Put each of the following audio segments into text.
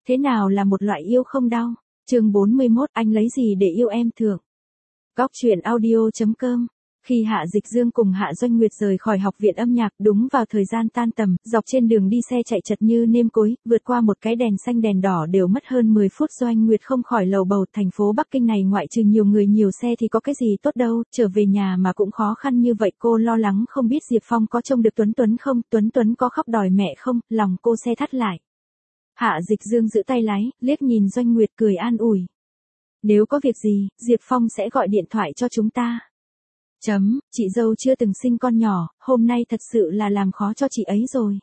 Thế nào là một loại yêu không đau? Chương 41, anh lấy gì để yêu em thượng? Góc truyện audio.com. Khi Hạ Dịch Dương cùng Hạ Doanh Nguyệt rời khỏi học viện âm nhạc đúng vào thời gian tan tầm, dọc trên đường đi xe chạy chật như nêm cối, vượt qua một cái đèn xanh đèn đỏ đều mất hơn 10 phút. Doanh Nguyệt không khỏi lầu bầu, thành phố Bắc Kinh này ngoại trừ nhiều người nhiều xe thì có cái gì tốt đâu, trở về nhà mà cũng khó khăn như vậy. Cô lo lắng không biết Diệp Phong có trông được Tuấn Tuấn không, Tuấn Tuấn có khóc đòi mẹ không, lòng cô se thắt lại. Hạ Dịch Dương giữ tay lái, liếc nhìn Doanh Nguyệt cười an ủi. Nếu có việc gì, Diệp Phong sẽ gọi điện thoại cho chúng ta. Chị dâu chưa từng sinh con nhỏ, hôm nay thật sự là làm khó cho chị ấy rồi.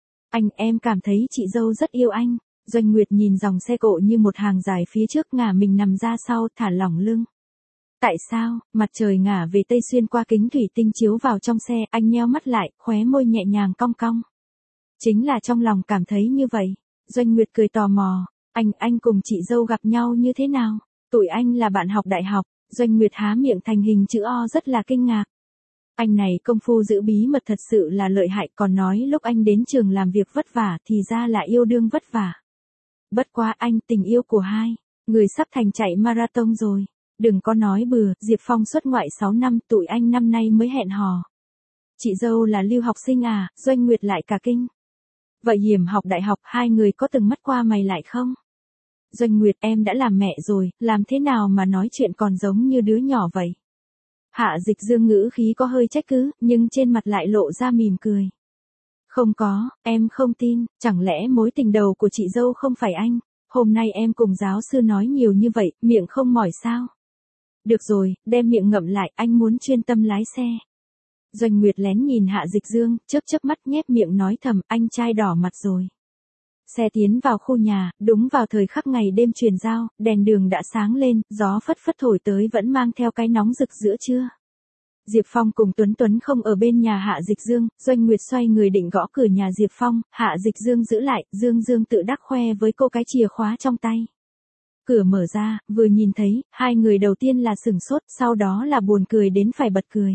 Em cảm thấy chị dâu rất yêu anh. Doanh Nguyệt nhìn dòng xe cộ như một hàng dài phía trước, ngả mình nằm ra sau, thả lỏng lưng. Tại sao? Mặt trời ngả về tây xuyên qua kính thủy tinh chiếu vào trong xe, anh nheo mắt lại, khóe môi nhẹ nhàng cong cong. Chính là trong lòng cảm thấy như vậy. Doanh Nguyệt cười tò mò. Anh cùng chị dâu gặp nhau như thế nào? Tụi anh là bạn học đại học. Doanh Nguyệt há miệng thành hình chữ O rất là kinh ngạc. Anh này công phu giữ bí mật thật sự là lợi hại, còn nói lúc anh đến trường làm việc vất vả thì ra là yêu đương vất vả. Bất quá anh, tình yêu của hai người sắp thành chạy marathon rồi. Đừng có nói bừa, Diệp Phong xuất ngoại 6 năm, tụi anh năm nay mới hẹn hò. Chị dâu là lưu học sinh à? Doanh Nguyệt lại cả kinh. Vậy hiểm học đại học hai người có từng mắt qua mày lại không? Doanh Nguyệt, em đã làm mẹ rồi, làm thế nào mà nói chuyện còn giống như đứa nhỏ vậy? Hạ Dịch Dương ngữ khí có hơi trách cứ, nhưng trên mặt lại lộ ra mỉm cười. Không có, em không tin, chẳng lẽ mối tình đầu của chị dâu không phải anh? Hôm nay em cùng giáo sư nói nhiều như vậy, miệng không mỏi sao? Được rồi, đem miệng ngậm lại, anh muốn chuyên tâm lái xe. Doanh Nguyệt lén nhìn Hạ Dịch Dương, chớp mắt nhếch miệng nói thầm, anh trai đỏ mặt rồi. Xe tiến vào khu nhà, đúng vào thời khắc ngày đêm truyền giao, đèn đường đã sáng lên, gió phất phất thổi tới vẫn mang theo cái nóng rực giữa trưa. Diệp Phong cùng Tuấn Tuấn không ở bên nhà Hạ Dịch Dương, Doanh Nguyệt xoay người định gõ cửa nhà Diệp Phong, Hạ Dịch Dương giữ lại, Dương tự đắc khoe với cô cái chìa khóa trong tay. Cửa mở ra, vừa nhìn thấy, hai người đầu tiên là sửng sốt, sau đó là buồn cười đến phải bật cười.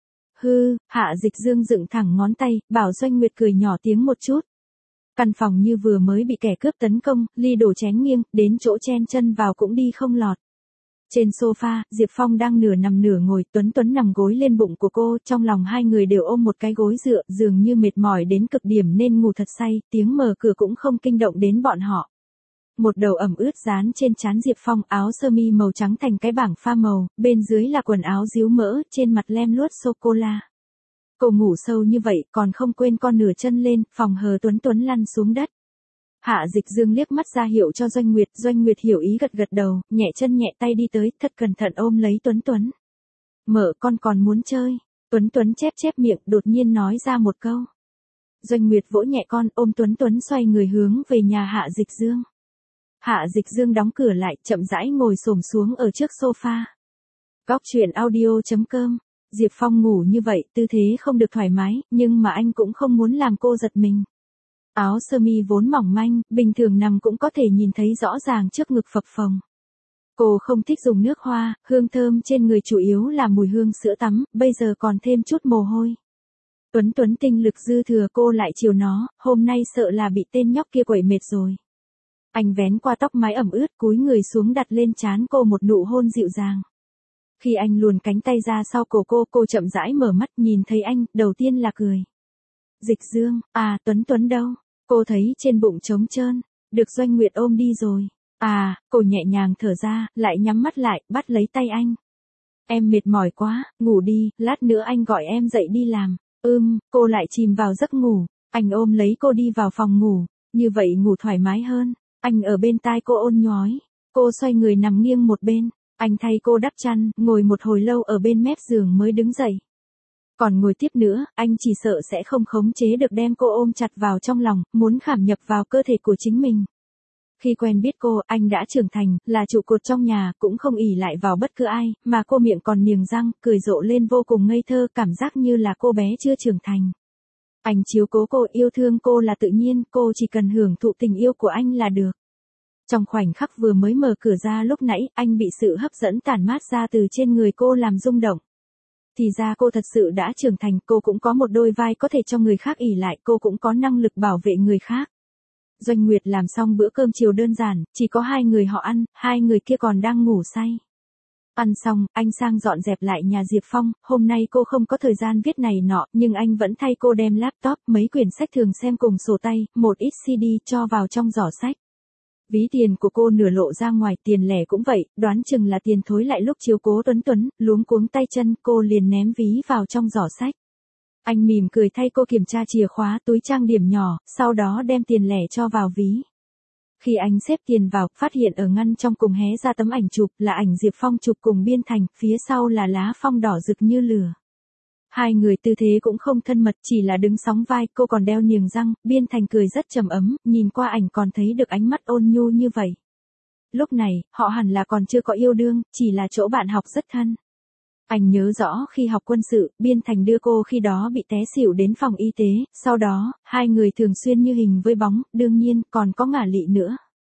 Hạ Dịch Dương dựng thẳng ngón tay, bảo Doanh Nguyệt cười nhỏ tiếng một chút. Căn phòng như vừa mới bị kẻ cướp tấn công, ly đổ chén nghiêng, đến chỗ chen chân vào cũng đi không lọt. Trên sofa, Diệp Phong đang nửa nằm nửa ngồi, Tuấn Tuấn nằm gối lên bụng của cô, trong lòng hai người đều ôm một cái gối dựa, dường như mệt mỏi đến cực điểm nên ngủ thật say, tiếng mở cửa cũng không kinh động đến bọn họ. Một đầu ẩm ướt dán trên trán Diệp Phong, áo sơ mi màu trắng thành cái bảng pha màu, bên dưới là quần áo díu mỡ, trên mặt lem luốt sô-cô-la. Cô ngủ sâu như vậy, còn không quên con nửa chân lên, phòng hờ Tuấn Tuấn lăn xuống đất. Hạ Dịch Dương liếc mắt ra hiệu cho Doanh Nguyệt hiểu ý gật đầu, nhẹ chân nhẹ tay đi tới, thật cẩn thận ôm lấy Tuấn Tuấn. Mợ con còn muốn chơi. Tuấn Tuấn chép miệng, đột nhiên nói ra một câu. Doanh Nguyệt vỗ nhẹ con, ôm Tuấn Tuấn xoay người hướng về nhà Hạ Dịch Dương. Hạ Dịch Dương đóng cửa lại, chậm rãi ngồi xổm xuống ở trước sofa. Góc truyện audio.com. Diệp Phong ngủ như vậy, tư thế không được thoải mái, nhưng mà anh cũng không muốn làm cô giật mình. Áo sơ mi vốn mỏng manh, bình thường nằm cũng có thể nhìn thấy rõ ràng trước ngực phập phồng. Cô không thích dùng nước hoa, hương thơm trên người chủ yếu là mùi hương sữa tắm, bây giờ còn thêm chút mồ hôi. Tuấn tinh lực dư thừa, cô lại chiều nó, hôm nay sợ là bị tên nhóc kia quậy mệt rồi. Anh vén qua tóc mái ẩm ướt, cúi người xuống đặt lên trán cô một nụ hôn dịu dàng. Khi anh luồn cánh tay ra sau cổ cô chậm rãi mở mắt, nhìn thấy anh, đầu tiên là cười. Dịch Dương, à, Tuấn đâu? Cô thấy trên bụng trống trơn, được Doanh Nguyệt ôm đi rồi. À, cô nhẹ nhàng thở ra, lại nhắm mắt lại, bắt lấy tay anh. Em mệt mỏi quá, ngủ đi, lát nữa anh gọi em dậy đi làm. Cô lại chìm vào giấc ngủ. Anh ôm lấy cô đi vào phòng ngủ, như vậy ngủ thoải mái hơn. Anh ở bên tai cô ôn nhói. Cô xoay người nằm nghiêng một bên. Anh thay cô đắp chăn, ngồi một hồi lâu ở bên mép giường mới đứng dậy. Còn ngồi tiếp nữa, anh chỉ sợ sẽ không khống chế được đem cô ôm chặt vào trong lòng, muốn khảm nhập vào cơ thể của chính mình. Khi quen biết cô, anh đã trưởng thành, là trụ cột trong nhà, cũng không ỷ lại vào bất cứ ai, mà cô miệng còn niềng răng, cười rộ lên vô cùng ngây thơ, cảm giác như là cô bé chưa trưởng thành. Anh chiếu cố cô, yêu thương cô là tự nhiên, cô chỉ cần hưởng thụ tình yêu của anh là được. Trong khoảnh khắc vừa mới mở cửa ra lúc nãy, anh bị sự hấp dẫn tản mát ra từ trên người cô làm rung động. Thì ra cô thật sự đã trưởng thành, cô cũng có một đôi vai có thể cho người khác ỷ lại, cô cũng có năng lực bảo vệ người khác. Doanh Nguyệt làm xong bữa cơm chiều đơn giản, chỉ có 2 người họ ăn, 2 người kia còn đang ngủ say. Ăn xong, anh sang dọn dẹp lại nhà Diệp Phong, hôm nay cô không có thời gian viết này nọ, nhưng anh vẫn thay cô đem laptop, mấy quyển sách thường xem cùng sổ tay, một ít CD cho vào trong giỏ sách. Ví tiền của cô nửa lộ ra ngoài, tiền lẻ cũng vậy, đoán chừng là tiền thối lại lúc chiếu cố Tuấn, luống cuống tay chân, cô liền ném ví vào trong giỏ sách. Anh mỉm cười thay cô kiểm tra chìa khóa, túi trang điểm nhỏ, sau đó đem tiền lẻ cho vào ví. Khi anh xếp tiền vào, phát hiện ở ngăn trong cùng hé ra tấm ảnh chụp, là ảnh Diệp Phong chụp cùng Biên Thành, phía sau là lá phong đỏ rực như lửa. 2 người tư thế cũng không thân mật, chỉ là đứng sóng vai, cô còn đeo niềng răng, Biên Thành cười rất trầm ấm, nhìn qua ảnh còn thấy được ánh mắt ôn nhu như vậy. Lúc này, họ hẳn là còn chưa có yêu đương, chỉ là chỗ bạn học rất thân. Anh nhớ rõ khi học quân sự, Biên Thành đưa cô khi đó bị té xỉu đến phòng y tế, sau đó, 2 người thường xuyên như hình với bóng, đương nhiên, còn có ngả lị nữa.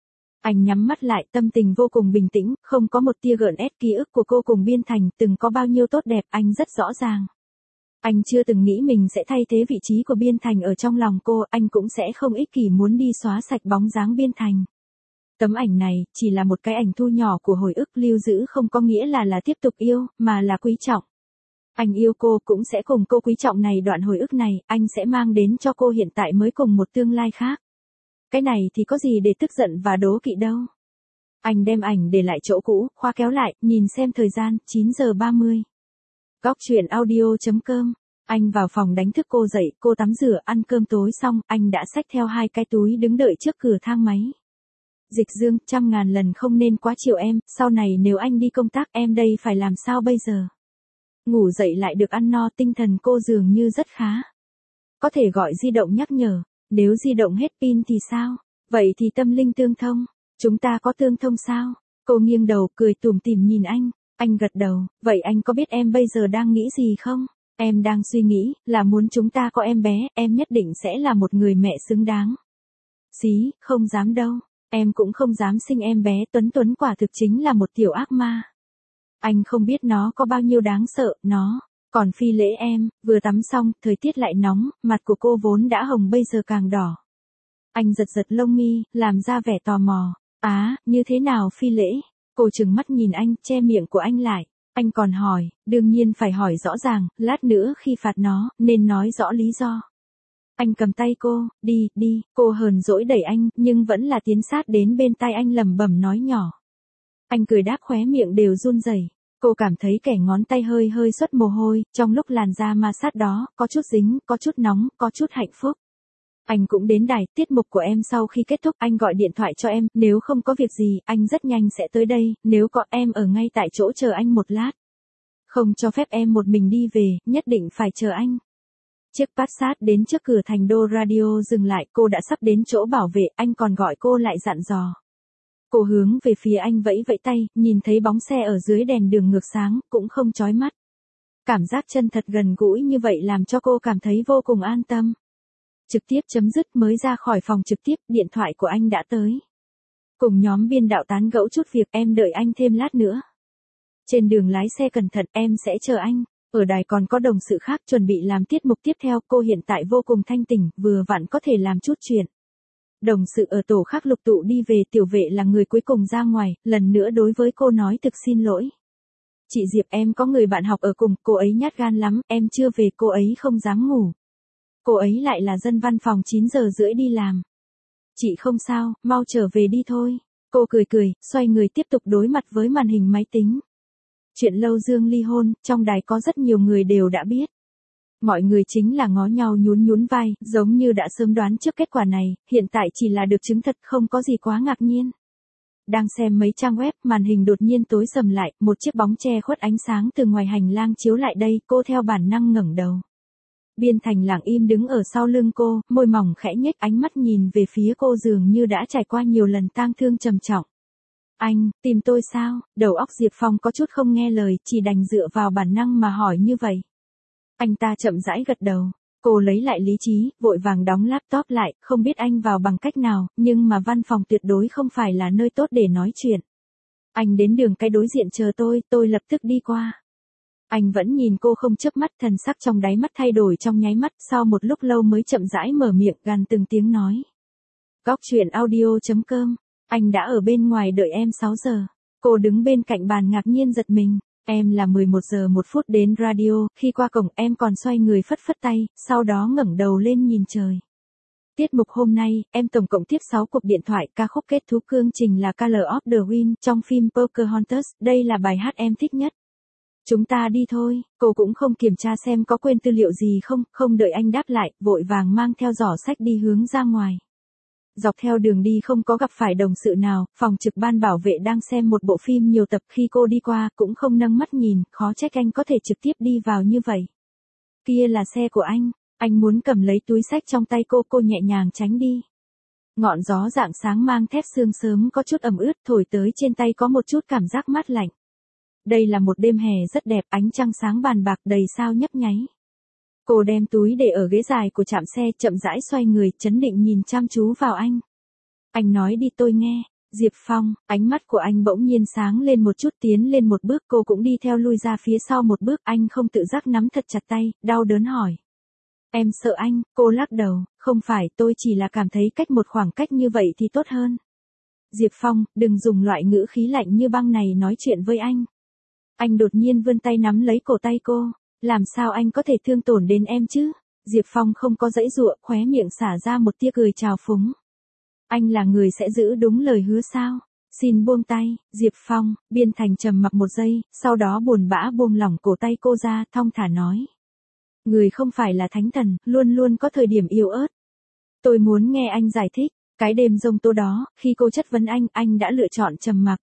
Anh nhắm mắt lại, tâm tình vô cùng bình tĩnh, không có một tia gợn ép, ký ức của cô cùng Biên Thành từng có bao nhiêu tốt đẹp, anh rất rõ ràng. Anh chưa từng nghĩ mình sẽ thay thế vị trí của Biên Thành ở trong lòng cô, anh cũng sẽ không ích kỷ muốn đi xóa sạch bóng dáng Biên Thành. Tấm ảnh này, chỉ là một cái ảnh thu nhỏ của hồi ức, lưu giữ không có nghĩa là tiếp tục yêu, mà là quý trọng. Anh yêu cô cũng sẽ cùng cô quý trọng này, đoạn hồi ức này, anh sẽ mang đến cho cô hiện tại mới cùng một tương lai khác. Cái này thì có gì để tức giận và đố kỵ đâu. Anh đem ảnh để lại chỗ cũ, khóa kéo lại, nhìn xem thời gian, 9 giờ 30. Góc truyện audio.com. Anh vào phòng đánh thức cô dậy, cô tắm rửa, ăn cơm tối xong, anh đã xách theo 2 cái túi đứng đợi trước cửa thang máy. Dịch Dương, 100.000 lần không nên quá chiều em, sau này nếu anh đi công tác em đây phải làm sao bây giờ? Ngủ dậy lại được ăn no, tinh thần cô dường như rất khá. Có thể gọi di động nhắc nhở, nếu di động hết pin thì sao? Vậy thì tâm linh tương thông, chúng ta có tương thông sao? Cô nghiêng đầu, cười tủm tỉm nhìn anh gật đầu, vậy anh có biết em bây giờ đang nghĩ gì không? Em đang suy nghĩ, là muốn chúng ta có em bé, em nhất định sẽ là một người mẹ xứng đáng. Xí, không dám đâu. Em cũng không dám sinh em bé, Tuấn quả thực chính là một tiểu ác ma. Anh không biết nó có bao nhiêu đáng sợ, nó còn phi lễ em. Vừa tắm xong, thời tiết lại nóng, mặt của cô vốn đã hồng bây giờ càng đỏ. Anh giật giật lông mi, làm ra vẻ tò mò. Như thế nào phi lễ? Cô trừng mắt nhìn anh, che miệng của anh lại. Anh còn hỏi, đương nhiên phải hỏi rõ ràng, lát nữa khi phạt nó, nên nói rõ lý do. Anh cầm tay cô, đi, cô hờn dỗi đẩy anh, nhưng vẫn là tiến sát đến bên tai anh lẩm bẩm nói nhỏ. Anh cười đáp, khóe miệng đều run rẩy. Cô cảm thấy kẻ ngón tay hơi xuất mồ hôi, trong lúc làn da ma sát đó, có chút dính, có chút nóng, có chút hạnh phúc. Anh cũng đến đài, tiết mục của em sau khi kết thúc, anh gọi điện thoại cho em, nếu không có việc gì, anh rất nhanh sẽ tới đây, nếu có em ở ngay tại chỗ chờ anh một lát. Không cho phép em một mình đi về, nhất định phải chờ anh. Chiếc Passat đến trước cửa thành đô radio dừng lại, cô đã sắp đến chỗ bảo vệ, anh còn gọi cô lại dặn dò. Cô hướng về phía anh vẫy vẫy tay, nhìn thấy bóng xe ở dưới đèn đường ngược sáng, cũng không chói mắt. Cảm giác chân thật gần gũi như vậy làm cho cô cảm thấy vô cùng an tâm. Trực tiếp chấm dứt, mới ra khỏi phòng trực tiếp, điện thoại của anh đã tới. Cùng nhóm biên đạo tán gẫu chút việc, em đợi anh thêm lát nữa. Trên đường lái xe cẩn thận, em sẽ chờ anh. Ở đài còn có đồng sự khác chuẩn bị làm tiết mục tiếp theo, cô hiện tại vô cùng thanh tỉnh, vừa vặn có thể làm chút chuyện. Đồng sự ở tổ khác lục tụ đi về, Tiểu Vệ là người cuối cùng ra ngoài, lần nữa đối với cô nói thực xin lỗi. Chị Diệp, em có người bạn học ở cùng, cô ấy nhát gan lắm, em chưa về, cô ấy không dám ngủ. Cô ấy lại là dân văn phòng 9 giờ rưỡi đi làm. Chị không sao, mau trở về đi thôi. Cô cười, xoay người tiếp tục đối mặt với màn hình máy tính. Chuyện Lâu Dương ly hôn, trong đài có rất nhiều người đều đã biết. Mọi người chính là ngó nhau nhún vai, giống như đã sớm đoán trước kết quả này, hiện tại chỉ là được chứng thật, không có gì quá ngạc nhiên. Đang xem mấy trang web, màn hình đột nhiên tối sầm lại, một chiếc bóng che khuất ánh sáng từ ngoài hành lang chiếu lại đây, cô theo bản năng ngẩng đầu. Biên Thành lặng im đứng ở sau lưng cô, môi mỏng khẽ nhếch, ánh mắt nhìn về phía cô dường như đã trải qua nhiều lần tang thương trầm trọng. Anh, tìm tôi sao? Đầu óc Diệp Phong có chút không nghe lời, chỉ đành dựa vào bản năng mà hỏi như vậy. Anh ta chậm rãi gật đầu. Cô lấy lại lý trí, vội vàng đóng laptop lại, không biết anh vào bằng cách nào, nhưng mà văn phòng tuyệt đối không phải là nơi tốt để nói chuyện. Anh đến đường cái đối diện chờ tôi lập tức đi qua. Anh vẫn nhìn cô không chớp mắt, thần sắc trong đáy mắt thay đổi trong nháy mắt, sau một lúc lâu mới chậm rãi mở miệng, gằn từng tiếng nói. Góc chuyện audio.com. Anh đã ở bên ngoài đợi em 6 giờ. Cô đứng bên cạnh bàn ngạc nhiên giật mình. Em là 11 giờ 1 phút đến radio, khi qua cổng em còn xoay người phất phất tay, sau đó ngẩng đầu lên nhìn trời. Tiết mục hôm nay, em tổng cộng tiếp 6 cuộc điện thoại, ca khúc kết thúc chương trình là Color of the Wind trong phim Pocahontas, đây là bài hát em thích nhất. Chúng ta đi thôi, cô cũng không kiểm tra xem có quên tư liệu gì không, không đợi anh đáp lại, vội vàng mang theo giỏ sách đi hướng ra ngoài. Dọc theo đường đi không có gặp phải đồng sự nào, phòng trực ban bảo vệ đang xem một bộ phim nhiều tập khi cô đi qua cũng không nâng mắt nhìn, khó trách anh có thể trực tiếp đi vào như vậy. Kia là xe của anh muốn cầm lấy túi sách trong tay cô nhẹ nhàng tránh đi. Ngọn gió rạng sáng mang thép sương sớm có chút ẩm ướt thổi tới trên tay có một chút cảm giác mát lạnh. Đây là một đêm hè rất đẹp, ánh trăng sáng bàn bạc đầy sao nhấp nháy. Cô đem túi để ở ghế dài của trạm xe, chậm rãi xoay người, chấn định nhìn chăm chú vào anh. Anh nói đi tôi nghe. Diệp Phong, ánh mắt của anh bỗng nhiên sáng lên một chút, tiến lên một bước, cô cũng đi theo lui ra phía sau một bước, anh không tự giác nắm thật chặt tay, đau đớn hỏi. Em sợ anh, cô lắc đầu, không phải, tôi chỉ là cảm thấy cách một khoảng cách như vậy thì tốt hơn. Diệp Phong, đừng dùng loại ngữ khí lạnh như băng này nói chuyện với anh. Anh đột nhiên vươn tay nắm lấy cổ tay cô. Làm sao anh có thể thương tổn đến em chứ? Diệp Phong không có giãy giụa, khóe miệng xả ra một tia cười trào phúng. Anh là người sẽ giữ đúng lời hứa sao? Xin buông tay. Diệp Phong, Biên Thành trầm mặc một giây, sau đó buồn bã buông lỏng cổ tay cô ra, thong thả nói. Người không phải là thánh thần, luôn luôn có thời điểm yếu ớt. Tôi muốn nghe anh giải thích. Cái đêm giông tố đó, khi cô chất vấn anh đã lựa chọn trầm mặc.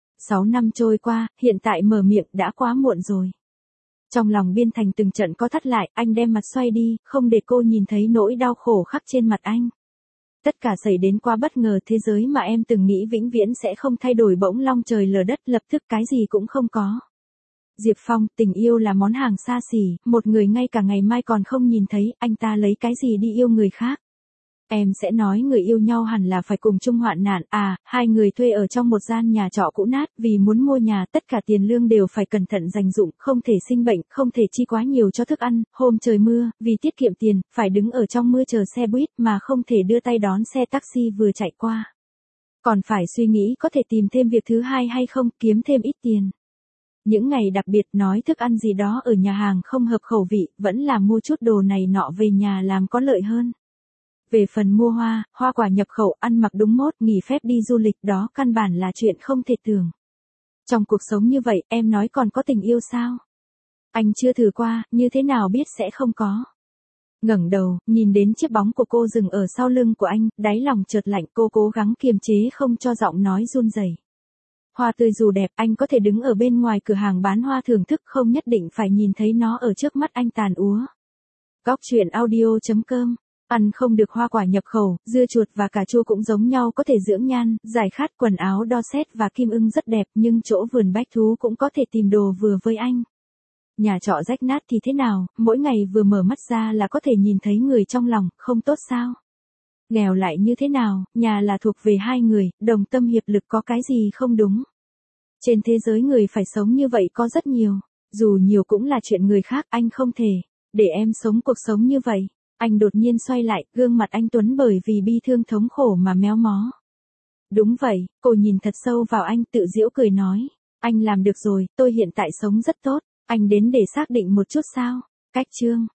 6 năm trôi qua, hiện tại mở miệng đã quá muộn rồi. Trong lòng Biên Thành từng trận co thắt lại, anh đem mặt xoay đi, không để cô nhìn thấy nỗi đau khổ khắc trên mặt anh. Tất cả xảy đến quá bất ngờ, thế giới mà em từng nghĩ vĩnh viễn sẽ không thay đổi bỗng long trời lở đất, lập tức cái gì cũng không có. Diệp Phong, tình yêu là món hàng xa xỉ, một người ngay cả ngày mai còn không nhìn thấy, anh ta lấy cái gì đi yêu người khác. Em sẽ nói người yêu nhau hẳn là phải cùng chung hoạn nạn, hai người thuê ở trong một gian nhà trọ cũ nát, vì muốn mua nhà, tất cả tiền lương đều phải cẩn thận dành dụm, không thể sinh bệnh, không thể chi quá nhiều cho thức ăn, hôm trời mưa, vì tiết kiệm tiền, phải đứng ở trong mưa chờ xe buýt mà không thể đưa tay đón xe taxi vừa chạy qua. Còn phải suy nghĩ có thể tìm thêm việc thứ hai hay không, kiếm thêm ít tiền. Những ngày đặc biệt nói thức ăn gì đó ở nhà hàng không hợp khẩu vị, vẫn là mua chút đồ này nọ về nhà làm có lợi hơn. Về phần mua hoa quả nhập khẩu, ăn mặc đúng mốt, nghỉ phép đi du lịch, đó căn bản là chuyện không thể tưởng. Trong cuộc sống như vậy, em nói còn có tình yêu sao? Anh chưa thử qua, như thế nào biết sẽ không có. Ngẩng đầu, nhìn đến chiếc bóng của cô dừng ở sau lưng của anh, đáy lòng chợt lạnh, cô cố gắng kiềm chế không cho giọng nói run rẩy. Hoa tươi dù đẹp, anh có thể đứng ở bên ngoài cửa hàng bán hoa thưởng thức, không nhất định phải nhìn thấy nó ở trước mắt anh tàn úa. Góc chuyện audio.com. Ăn không được hoa quả nhập khẩu, dưa chuột và cà chua cũng giống nhau, có thể dưỡng nhan, giải khát, quần áo đo xét và kim ưng rất đẹp, nhưng chỗ vườn bách thú cũng có thể tìm đồ vừa với anh. Nhà trọ rách nát thì thế nào, mỗi ngày vừa mở mắt ra là có thể nhìn thấy người trong lòng, không tốt sao? Nghèo lại như thế nào, nhà là thuộc về hai người, đồng tâm hiệp lực, có cái gì không đúng? Trên thế giới người phải sống như vậy có rất nhiều, dù nhiều cũng là chuyện người khác, anh không thể để em sống cuộc sống như vậy. Anh đột nhiên xoay lại, gương mặt anh tuấn bởi vì bi thương thống khổ mà méo mó. Đúng vậy, cô nhìn thật sâu vào anh, tự giễu cười nói. Anh làm được rồi, tôi hiện tại sống rất tốt, anh đến để xác định một chút sao? Cách chương.